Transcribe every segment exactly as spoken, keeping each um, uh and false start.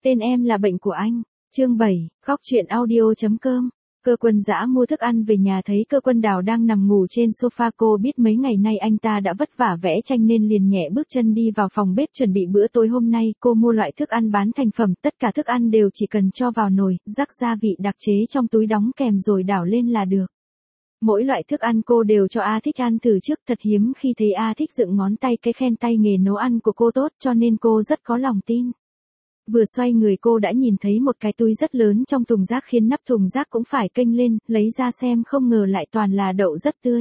Tên em là bệnh của anh. Chương bảy, khóc chuyện audio chấm com. Cơ Quân Dã mua thức ăn về nhà thấy Cơ Quân Đào đang nằm ngủ trên sofa, cô biết mấy ngày nay anh ta đã vất vả vẽ tranh nên liền nhẹ bước chân đi vào phòng bếp chuẩn bị bữa tối hôm nay. Cô mua loại thức ăn bán thành phẩm, tất cả thức ăn đều chỉ cần cho vào nồi, rắc gia vị đặc chế trong túi đóng kèm rồi đảo lên là được. Mỗi loại thức ăn cô đều cho A Thích ăn thử trước, thật hiếm khi thấy A Thích dựng ngón tay cái khen tay nghề nấu ăn của cô tốt, cho nên cô rất có lòng tin. Vừa xoay người cô đã nhìn thấy một cái túi rất lớn trong thùng rác khiến nắp thùng rác cũng phải kênh lên, lấy ra xem không ngờ lại toàn là đậu rất tươi.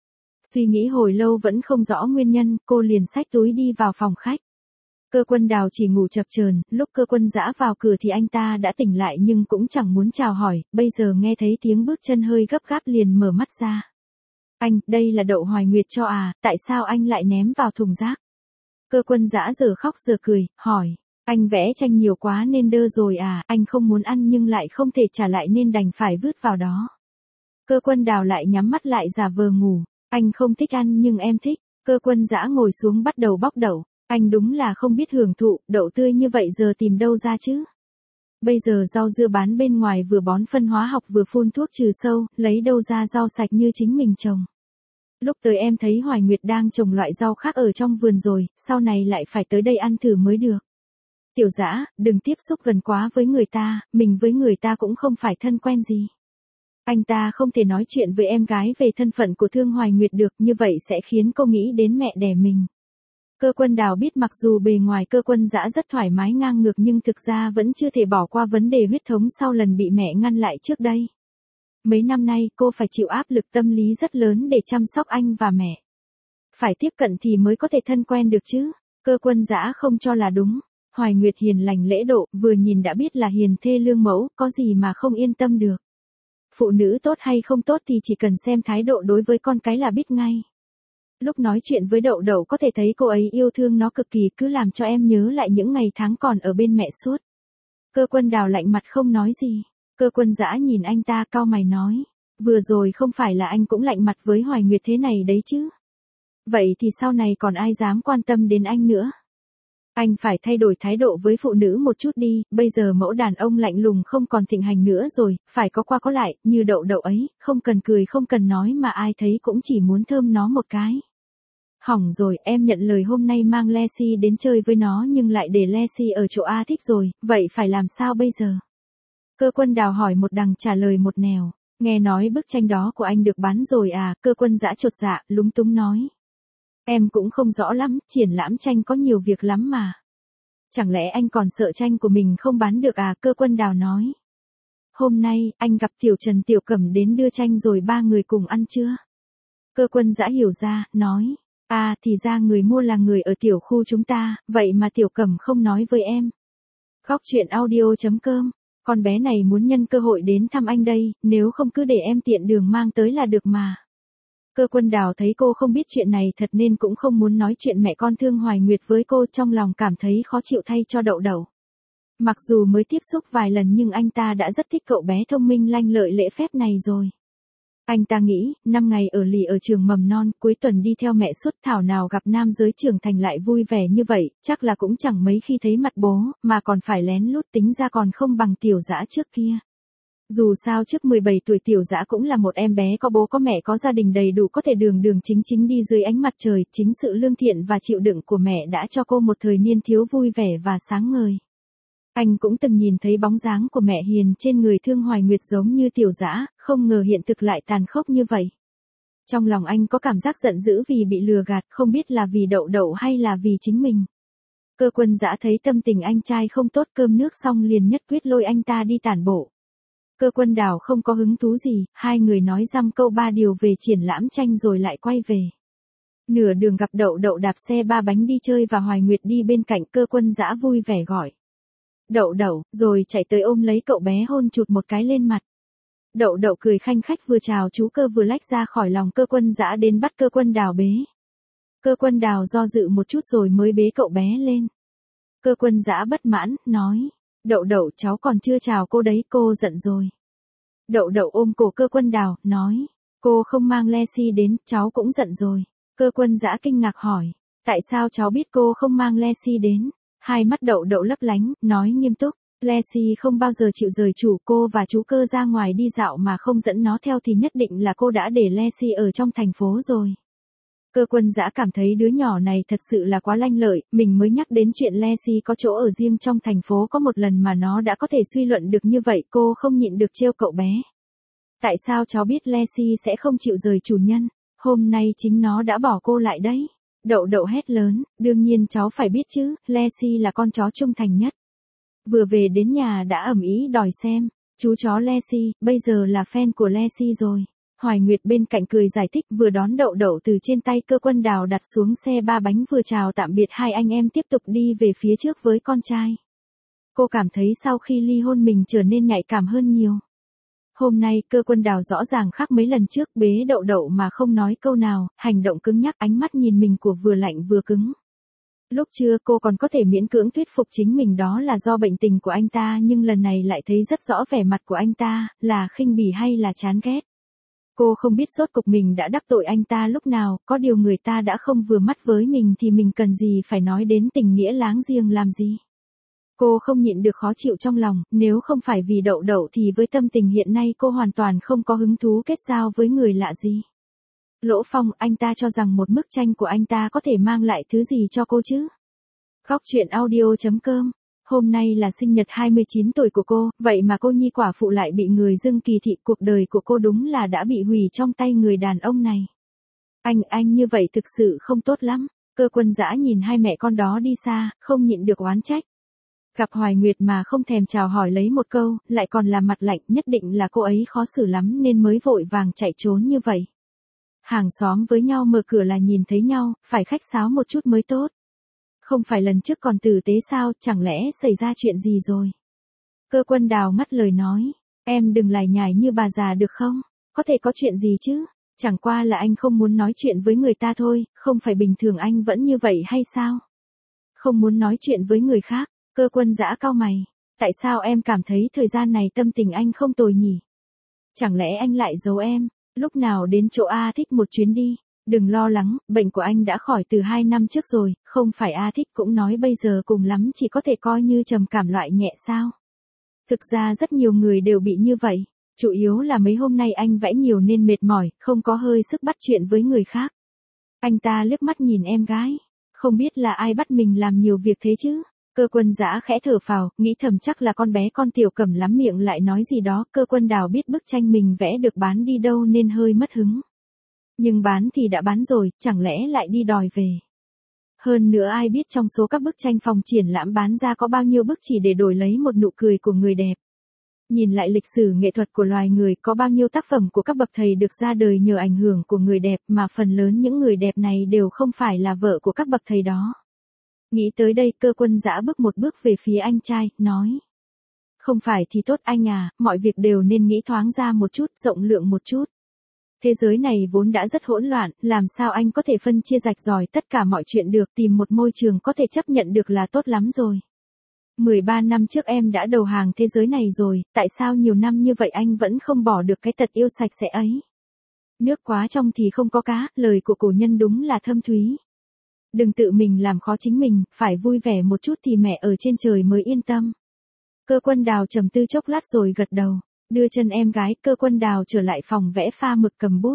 Suy nghĩ hồi lâu vẫn không rõ nguyên nhân, cô liền xách túi đi vào phòng khách. Cơ Quân Đào chỉ ngủ chập chờn, lúc Cơ Quân Dã vào cửa thì anh ta đã tỉnh lại nhưng cũng chẳng muốn chào hỏi, bây giờ nghe thấy tiếng bước chân hơi gấp gáp liền mở mắt ra. Anh, đây là đậu Hoài Nguyệt cho à, tại sao anh lại ném vào thùng rác? Cơ Quân Dã giờ khóc giờ cười, hỏi. Anh vẽ tranh nhiều quá nên đơ rồi à, anh không muốn ăn nhưng lại không thể trả lại nên đành phải vứt vào đó. Cơ Quân Đào lại nhắm mắt lại giả vờ ngủ. Anh không thích ăn nhưng em thích. Cơ Quân Dã ngồi xuống bắt đầu bóc đậu. Anh đúng là không biết hưởng thụ, đậu tươi như vậy giờ tìm đâu ra chứ. Bây giờ rau dưa bán bên ngoài vừa bón phân hóa học vừa phun thuốc trừ sâu, lấy đâu ra rau sạch như chính mình trồng. Lúc tới em thấy Hoài Nguyệt đang trồng loại rau khác ở trong vườn rồi, sau này lại phải tới đây ăn thử mới được. Tiểu Dã, đừng tiếp xúc gần quá với người ta, mình với người ta cũng không phải thân quen gì. Anh ta không thể nói chuyện với em gái về thân phận của Thương Hoài Nguyệt được, như vậy sẽ khiến cô nghĩ đến mẹ đẻ mình. Cơ Quân Đào biết mặc dù bề ngoài Cơ Quân Dã rất thoải mái ngang ngược nhưng thực ra vẫn chưa thể bỏ qua vấn đề huyết thống sau lần bị mẹ ngăn lại trước đây. Mấy năm nay cô phải chịu áp lực tâm lý rất lớn để chăm sóc anh và mẹ. Phải tiếp cận thì mới có thể thân quen được chứ. Cơ Quân Dã không cho là đúng. Hoài Nguyệt hiền lành lễ độ, vừa nhìn đã biết là hiền thê lương mẫu, có gì mà không yên tâm được. Phụ nữ tốt hay không tốt thì chỉ cần xem thái độ đối với con cái là biết ngay. Lúc nói chuyện với Đậu Đậu có thể thấy cô ấy yêu thương nó cực kỳ, cứ làm cho em nhớ lại những ngày tháng còn ở bên mẹ suốt. Cơ Quân Đào lạnh mặt không nói gì. Cơ Quân Dã nhìn anh ta cau mày nói. Vừa rồi không phải là anh cũng lạnh mặt với Hoài Nguyệt thế này đấy chứ. Vậy thì sau này còn ai dám quan tâm đến anh nữa. Anh phải thay đổi thái độ với phụ nữ một chút đi, bây giờ mẫu đàn ông lạnh lùng không còn thịnh hành nữa rồi, phải có qua có lại, như Đậu Đậu ấy, không cần cười không cần nói mà ai thấy cũng chỉ muốn thơm nó một cái. Hỏng rồi, em nhận lời hôm nay mang Lexi đến chơi với nó nhưng lại để Lexi ở chỗ A Thích rồi, vậy phải làm sao bây giờ? Cơ Quân Đào hỏi một đằng trả lời một nẻo, nghe nói bức tranh đó của anh được bán rồi à, Cơ Quân Dã chột dạ, lúng túng nói. Em cũng không rõ lắm, triển lãm tranh có nhiều việc lắm mà. Chẳng lẽ anh còn sợ tranh của mình không bán được à, Cơ Quân Đào nói. Hôm nay, anh gặp Tiểu Trần Tiểu Cẩm đến đưa tranh rồi ba người cùng ăn chưa? Cơ Quân Dã hiểu ra, nói. À, thì ra người mua là người ở tiểu khu chúng ta, vậy mà Tiểu Cẩm không nói với em. Khóc chuyện audio chấm com, con bé này muốn nhân cơ hội đến thăm anh đây, nếu không cứ để em tiện đường mang tới là được mà. Cơ Quân Đào thấy cô không biết chuyện này thật nên cũng không muốn nói chuyện mẹ con Thương Hoài Nguyệt với cô, trong lòng cảm thấy khó chịu thay cho Đậu Đậu. Mặc dù mới tiếp xúc vài lần nhưng anh ta đã rất thích cậu bé thông minh lanh lợi lễ phép này rồi. Anh ta nghĩ, năm ngày ở lì ở trường mầm non, cuối tuần đi theo mẹ suốt, thảo nào gặp nam giới trưởng thành lại vui vẻ như vậy, chắc là cũng chẳng mấy khi thấy mặt bố, mà còn phải lén lút, tính ra còn không bằng Tiểu Dã trước kia. Dù sao trước mười bảy tuổi Tiểu Dã cũng là một em bé có bố có mẹ có gia đình đầy đủ, có thể đường đường chính chính đi dưới ánh mặt trời, chính sự lương thiện và chịu đựng của mẹ đã cho cô một thời niên thiếu vui vẻ và sáng ngời. Anh cũng từng nhìn thấy bóng dáng của mẹ hiền trên người Thương Hoài Nguyệt giống như Tiểu Dã, không ngờ hiện thực lại tàn khốc như vậy. Trong lòng anh có cảm giác giận dữ vì bị lừa gạt, không biết là vì Đậu Đậu hay là vì chính mình. Cơ Quân Dã thấy tâm tình anh trai không tốt, cơm nước xong liền nhất quyết lôi anh ta đi tản bộ. Cơ Quân Đào không có hứng thú gì, hai người nói dăm câu ba điều về triển lãm tranh rồi lại quay về. Nửa đường gặp Đậu Đậu đạp xe ba bánh đi chơi và Hoài Nguyệt đi bên cạnh, Cơ Quân Dã vui vẻ gọi. Đậu Đậu, rồi chạy tới ôm lấy cậu bé hôn chụt một cái lên mặt. Đậu Đậu cười khanh khách vừa chào chú Cơ vừa lách ra khỏi lòng Cơ Quân Dã đến bắt Cơ Quân Đào bế. Cơ Quân Đào do dự một chút rồi mới bế cậu bé lên. Cơ Quân Dã bất mãn, nói. Đậu Đậu, cháu còn chưa chào cô đấy, cô giận rồi. Đậu Đậu ôm cổ Cơ Quân Đào, nói. Cô không mang Lexi đến, cháu cũng giận rồi. Cơ Quân Dã kinh ngạc hỏi. Tại sao cháu biết cô không mang Lexi đến? Hai mắt Đậu Đậu lấp lánh, nói nghiêm túc. Lexi không bao giờ chịu rời chủ, cô và chú Cơ ra ngoài đi dạo mà không dẫn nó theo thì nhất định là cô đã để Lexi ở trong thành phố rồi. Cơ Quân Dã cảm thấy đứa nhỏ này thật sự là quá lanh lợi, mình mới nhắc đến chuyện Lexi có chỗ ở riêng trong thành phố có một lần mà nó đã có thể suy luận được như vậy, cô không nhịn được trêu cậu bé. Tại sao cháu biết Lexi sẽ không chịu rời chủ nhân? Hôm nay chính nó đã bỏ cô lại đấy. Đậu Đậu hét lớn, đương nhiên cháu phải biết chứ, Lexi là con chó trung thành nhất. Vừa về đến nhà đã ầm ĩ đòi xem, chú chó Lexi, bây giờ là fan của Lexi rồi. Hoài Nguyệt bên cạnh cười giải thích, vừa đón Đậu Đậu từ trên tay Cơ Quân Đào đặt xuống xe ba bánh, vừa chào tạm biệt hai anh em tiếp tục đi về phía trước với con trai. Cô cảm thấy sau khi ly hôn mình trở nên nhạy cảm hơn nhiều. Hôm nay Cơ Quân Đào rõ ràng khác mấy lần trước, bế Đậu Đậu mà không nói câu nào, hành động cứng nhắc, ánh mắt nhìn mình của vừa lạnh vừa cứng. Lúc trưa cô còn có thể miễn cưỡng thuyết phục chính mình đó là do bệnh tình của anh ta, nhưng lần này lại thấy rất rõ vẻ mặt của anh ta, là khinh bỉ hay là chán ghét. Cô không biết rốt cục mình đã đắc tội anh ta lúc nào, có điều người ta đã không vừa mắt với mình thì mình cần gì phải nói đến tình nghĩa láng giềng làm gì. Cô không nhịn được khó chịu trong lòng, nếu không phải vì Đậu Đậu thì với tâm tình hiện nay cô hoàn toàn không có hứng thú kết giao với người lạ gì. Lỗ Phong, anh ta cho rằng một bức tranh của anh ta có thể mang lại thứ gì cho cô chứ? Khóc chuyện audio chấm com. Hôm nay là sinh nhật hai mươi chín tuổi của cô, vậy mà cô nhi quả phụ lại bị người dưng kỳ thị, cuộc đời của cô đúng là đã bị hủy trong tay người đàn ông này. Anh, anh như vậy thực sự không tốt lắm. Cơ Quân Dã nhìn hai mẹ con đó đi xa, không nhịn được oán trách. Gặp Hoài Nguyệt mà không thèm chào hỏi lấy một câu, lại còn làm mặt lạnh, nhất định là cô ấy khó xử lắm nên mới vội vàng chạy trốn như vậy. Hàng xóm với nhau mở cửa là nhìn thấy nhau, phải khách sáo một chút mới tốt. Không phải lần trước còn tử tế sao, chẳng lẽ xảy ra chuyện gì rồi? Cơ Quân Đào ngắt lời nói, em đừng lải nhải như bà già được không? Có thể có chuyện gì chứ? Chẳng qua là anh không muốn nói chuyện với người ta thôi, không phải bình thường anh vẫn như vậy hay sao? Không muốn nói chuyện với người khác. Cơ Quân Dã cau mày, tại sao em cảm thấy thời gian này tâm tình anh không tồi nhỉ? Chẳng lẽ anh lại giấu em, lúc nào đến chỗ A Thích một chuyến đi, đừng lo lắng, bệnh của anh đã khỏi từ hai năm trước rồi, không phải A Thích cũng nói bây giờ cùng lắm chỉ có thể coi như trầm cảm loại nhẹ sao? Thực ra rất nhiều người đều bị như vậy, chủ yếu là mấy hôm nay anh vẽ nhiều nên mệt mỏi, không có hơi sức bắt chuyện với người khác. Anh ta liếc mắt nhìn em gái, không biết là ai bắt mình làm nhiều việc thế chứ? Cơ Quân Dã khẽ thở phào, nghĩ thầm chắc là con bé con Tiểu Cẩm lắm miệng lại nói gì đó. Cơ Quân Đào biết bức tranh mình vẽ được bán đi đâu nên hơi mất hứng. Nhưng bán thì đã bán rồi, chẳng lẽ lại đi đòi về. Hơn nữa ai biết trong số các bức tranh phòng triển lãm bán ra có bao nhiêu bức chỉ để đổi lấy một nụ cười của người đẹp. Nhìn lại lịch sử nghệ thuật của loài người, có bao nhiêu tác phẩm của các bậc thầy được ra đời nhờ ảnh hưởng của người đẹp, mà phần lớn những người đẹp này đều không phải là vợ của các bậc thầy đó. Nghĩ tới đây, Cơ Quân Dã bước một bước về phía anh trai, nói. Không phải thì tốt anh à, mọi việc đều nên nghĩ thoáng ra một chút, rộng lượng một chút. Thế giới này vốn đã rất hỗn loạn, làm sao anh có thể phân chia rạch ròi tất cả mọi chuyện được, tìm một môi trường có thể chấp nhận được là tốt lắm rồi. mười ba năm trước em đã đầu hàng thế giới này rồi, tại sao nhiều năm như vậy anh vẫn không bỏ được cái tật yêu sạch sẽ ấy? Nước quá trong thì không có cá, lời của cổ nhân đúng là thâm thúy. Đừng tự mình làm khó chính mình, phải vui vẻ một chút thì mẹ ở trên trời mới yên tâm. Cơ Quân Đào trầm tư chốc lát rồi gật đầu, đưa chân em gái. Cơ Quân Đào trở lại phòng vẽ, pha mực cầm bút.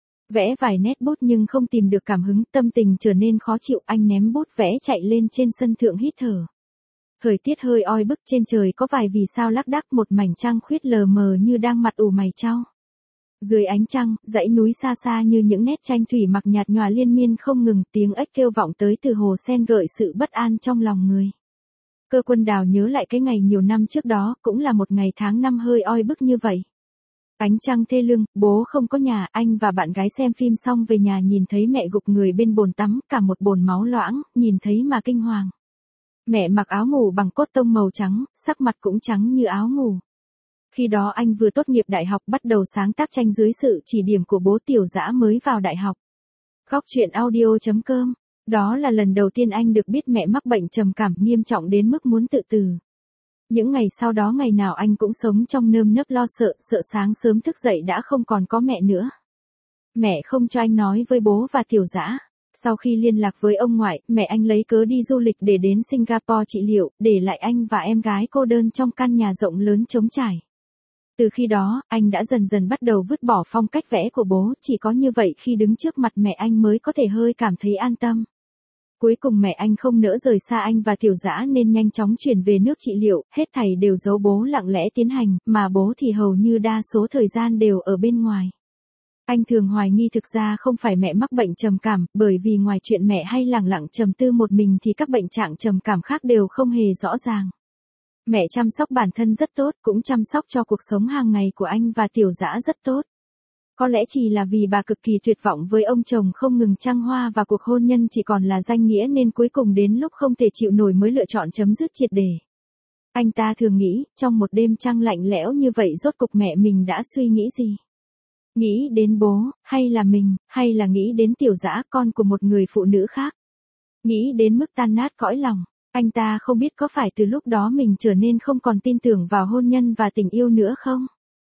Vẽ vài nét bút nhưng không tìm được cảm hứng, tâm tình trở nên khó chịu, anh ném bút vẽ chạy lên trên sân thượng hít thở. Thời tiết hơi oi bức, trên trời có vài vì sao lác đác, một mảnh trăng khuyết lờ mờ như đang mặt ủ mày chau. Dưới ánh trăng, dãy núi xa xa như những nét tranh thủy mặc nhạt nhòa liên miên không ngừng, tiếng ếch kêu vọng tới từ hồ sen gợi sự bất an trong lòng người. Cơ Quân Đào nhớ lại cái ngày nhiều năm trước đó, cũng là một ngày tháng năm hơi oi bức như vậy. Ánh trăng thê lương, bố không có nhà, anh và bạn gái xem phim xong về nhà nhìn thấy mẹ gục người bên bồn tắm, cả một bồn máu loãng, nhìn thấy mà kinh hoàng. Mẹ mặc áo ngủ bằng cốt tông màu trắng, sắc mặt cũng trắng như áo ngủ. Khi đó anh vừa tốt nghiệp đại học, bắt đầu sáng tác tranh dưới sự chỉ điểm của bố. Tiểu Dã mới vào đại học. Khóc chuyện audio chấm com. Đó là lần đầu tiên anh được biết mẹ mắc bệnh trầm cảm nghiêm trọng đến mức muốn tự tử. Những ngày sau đó ngày nào anh cũng sống trong nơm nớp lo sợ, sợ sáng sớm thức dậy đã không còn có mẹ nữa. Mẹ không cho anh nói với bố và Tiểu Dã. Sau khi liên lạc với ông ngoại, mẹ anh lấy cớ đi du lịch để đến Singapore trị liệu, để lại anh và em gái cô đơn trong căn nhà rộng lớn trống trải. Từ khi đó, anh đã dần dần bắt đầu vứt bỏ phong cách vẽ của bố, chỉ có như vậy khi đứng trước mặt mẹ anh mới có thể hơi cảm thấy an tâm. Cuối cùng mẹ anh không nỡ rời xa anh và Tiểu Dã nên nhanh chóng chuyển về nước trị liệu, hết thảy đều giấu bố lặng lẽ tiến hành, mà bố thì hầu như đa số thời gian đều ở bên ngoài. Anh thường hoài nghi thực ra không phải mẹ mắc bệnh trầm cảm, bởi vì ngoài chuyện mẹ hay lẳng lặng trầm tư một mình thì các bệnh trạng trầm cảm khác đều không hề rõ ràng. Mẹ chăm sóc bản thân rất tốt, cũng chăm sóc cho cuộc sống hàng ngày của anh và Tiểu Dã rất tốt. Có lẽ chỉ là vì bà cực kỳ tuyệt vọng với ông chồng không ngừng trăng hoa và cuộc hôn nhân chỉ còn là danh nghĩa nên cuối cùng đến lúc không thể chịu nổi mới lựa chọn chấm dứt triệt để. Anh ta thường nghĩ, trong một đêm trăng lạnh lẽo như vậy rốt cục mẹ mình đã suy nghĩ gì? Nghĩ đến bố, hay là mình, hay là nghĩ đến Tiểu Dã, con của một người phụ nữ khác? Nghĩ đến mức tan nát cõi lòng, anh ta không biết có phải từ lúc đó mình trở nên không còn tin tưởng vào hôn nhân và tình yêu nữa không?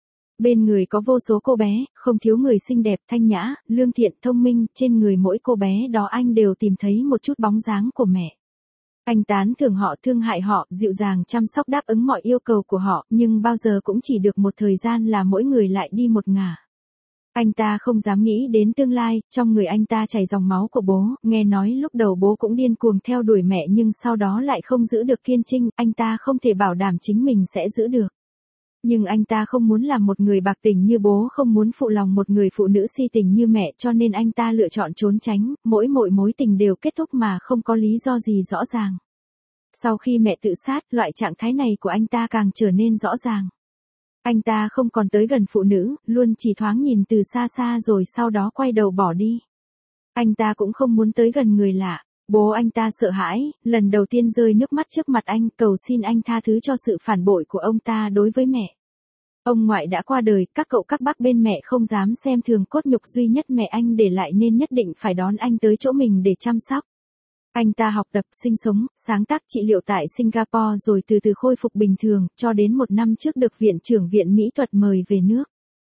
Bên người có vô số cô bé, không thiếu người xinh đẹp, thanh nhã, lương thiện, thông minh, trên người mỗi cô bé đó anh đều tìm thấy một chút bóng dáng của mẹ. Anh tán thưởng họ, thương hại họ, dịu dàng chăm sóc đáp ứng mọi yêu cầu của họ, nhưng bao giờ cũng chỉ được một thời gian là mỗi người lại đi một ngả. Anh ta không dám nghĩ đến tương lai, trong người anh ta chảy dòng máu của bố, nghe nói lúc đầu bố cũng điên cuồng theo đuổi mẹ nhưng sau đó lại không giữ được kiên trinh, anh ta không thể bảo đảm chính mình sẽ giữ được. Nhưng anh ta không muốn làm một người bạc tình như bố, không muốn phụ lòng một người phụ nữ si tình như mẹ, cho nên anh ta lựa chọn trốn tránh, mỗi mỗi mối tình đều kết thúc mà không có lý do gì rõ ràng. Sau khi mẹ tự sát, loại trạng thái này của anh ta càng trở nên rõ ràng. Anh ta không còn tới gần phụ nữ, luôn chỉ thoáng nhìn từ xa xa rồi sau đó quay đầu bỏ đi. Anh ta cũng không muốn tới gần người lạ. Bố anh ta sợ hãi, lần đầu tiên rơi nước mắt trước mặt anh, cầu xin anh tha thứ cho sự phản bội của ông ta đối với mẹ. Ông ngoại đã qua đời, các cậu các bác bên mẹ không dám xem thường cốt nhục duy nhất mẹ anh để lại nên nhất định phải đón anh tới chỗ mình để chăm sóc. Anh ta học tập, sinh sống, sáng tác, trị liệu tại Singapore rồi từ từ khôi phục bình thường, cho đến một năm trước được Viện trưởng Viện Mỹ thuật mời về nước.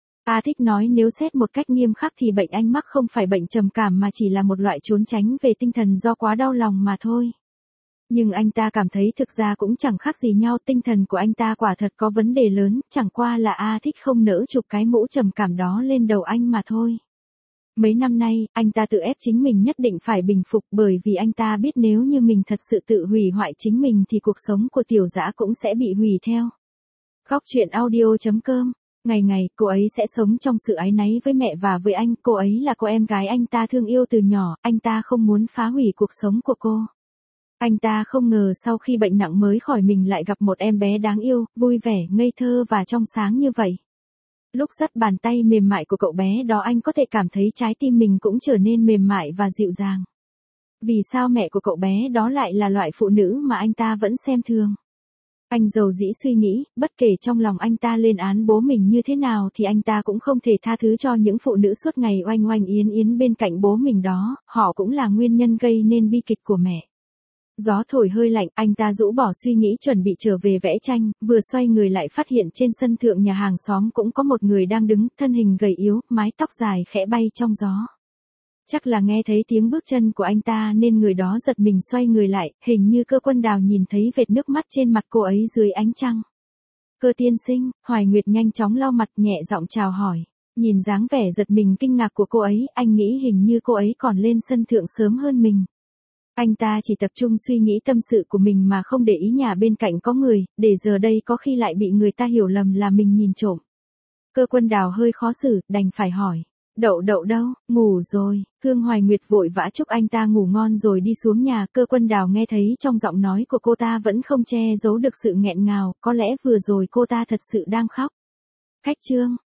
A Thích nói nếu xét một cách nghiêm khắc thì bệnh anh mắc không phải bệnh trầm cảm mà chỉ là một loại trốn tránh về tinh thần do quá đau lòng mà thôi. Nhưng anh ta cảm thấy thực ra cũng chẳng khác gì nhau, tinh thần của anh ta quả thật có vấn đề lớn, chẳng qua là A Thích không nỡ chụp cái mũ trầm cảm đó lên đầu anh mà thôi. Mấy năm nay, anh ta tự ép chính mình nhất định phải bình phục bởi vì anh ta biết nếu như mình thật sự tự hủy hoại chính mình thì cuộc sống của Tiểu Dã cũng sẽ bị hủy theo. Góc truyện audio chấm com. Ngày ngày, cô ấy sẽ sống trong sự áy náy với mẹ và với anh, cô ấy là cô em gái anh ta thương yêu từ nhỏ, anh ta không muốn phá hủy cuộc sống của cô. Anh ta không ngờ sau khi bệnh nặng mới khỏi mình lại gặp một em bé đáng yêu, vui vẻ, ngây thơ và trong sáng như vậy. Lúc dắt bàn tay mềm mại của cậu bé đó anh có thể cảm thấy trái tim mình cũng trở nên mềm mại và dịu dàng. Vì sao mẹ của cậu bé đó lại là loại phụ nữ mà anh ta vẫn xem thường? Anh dầu dĩ suy nghĩ, bất kể trong lòng anh ta lên án bố mình như thế nào thì anh ta cũng không thể tha thứ cho những phụ nữ suốt ngày oanh oanh yến yến bên cạnh bố mình đó, họ cũng là nguyên nhân gây nên bi kịch của mẹ. Gió thổi hơi lạnh, anh ta rũ bỏ suy nghĩ chuẩn bị trở về vẽ tranh, vừa xoay người lại phát hiện trên sân thượng nhà hàng xóm cũng có một người đang đứng, thân hình gầy yếu, mái tóc dài khẽ bay trong gió. Chắc là nghe thấy tiếng bước chân của anh ta nên người đó giật mình xoay người lại, hình như Cơ Quân Đào nhìn thấy vệt nước mắt trên mặt cô ấy dưới ánh trăng. Cơ tiên sinh, Hoài Nguyệt nhanh chóng lau mặt nhẹ giọng chào hỏi. Nhìn dáng vẻ giật mình kinh ngạc của cô ấy, anh nghĩ hình như cô ấy còn lên sân thượng sớm hơn mình. Anh ta chỉ tập trung suy nghĩ tâm sự của mình mà không để ý nhà bên cạnh có người, để giờ đây có khi lại bị người ta hiểu lầm là mình nhìn trộm. Cơ Quân Đào hơi khó xử, đành phải hỏi. Đậu đậu đâu, ngủ rồi. Khương Hoài Nguyệt vội vã chúc anh ta ngủ ngon rồi đi xuống nhà. Cơ Quân Đào nghe thấy trong giọng nói của cô ta vẫn không che giấu được sự nghẹn ngào, có lẽ vừa rồi cô ta thật sự đang khóc. Khách trương,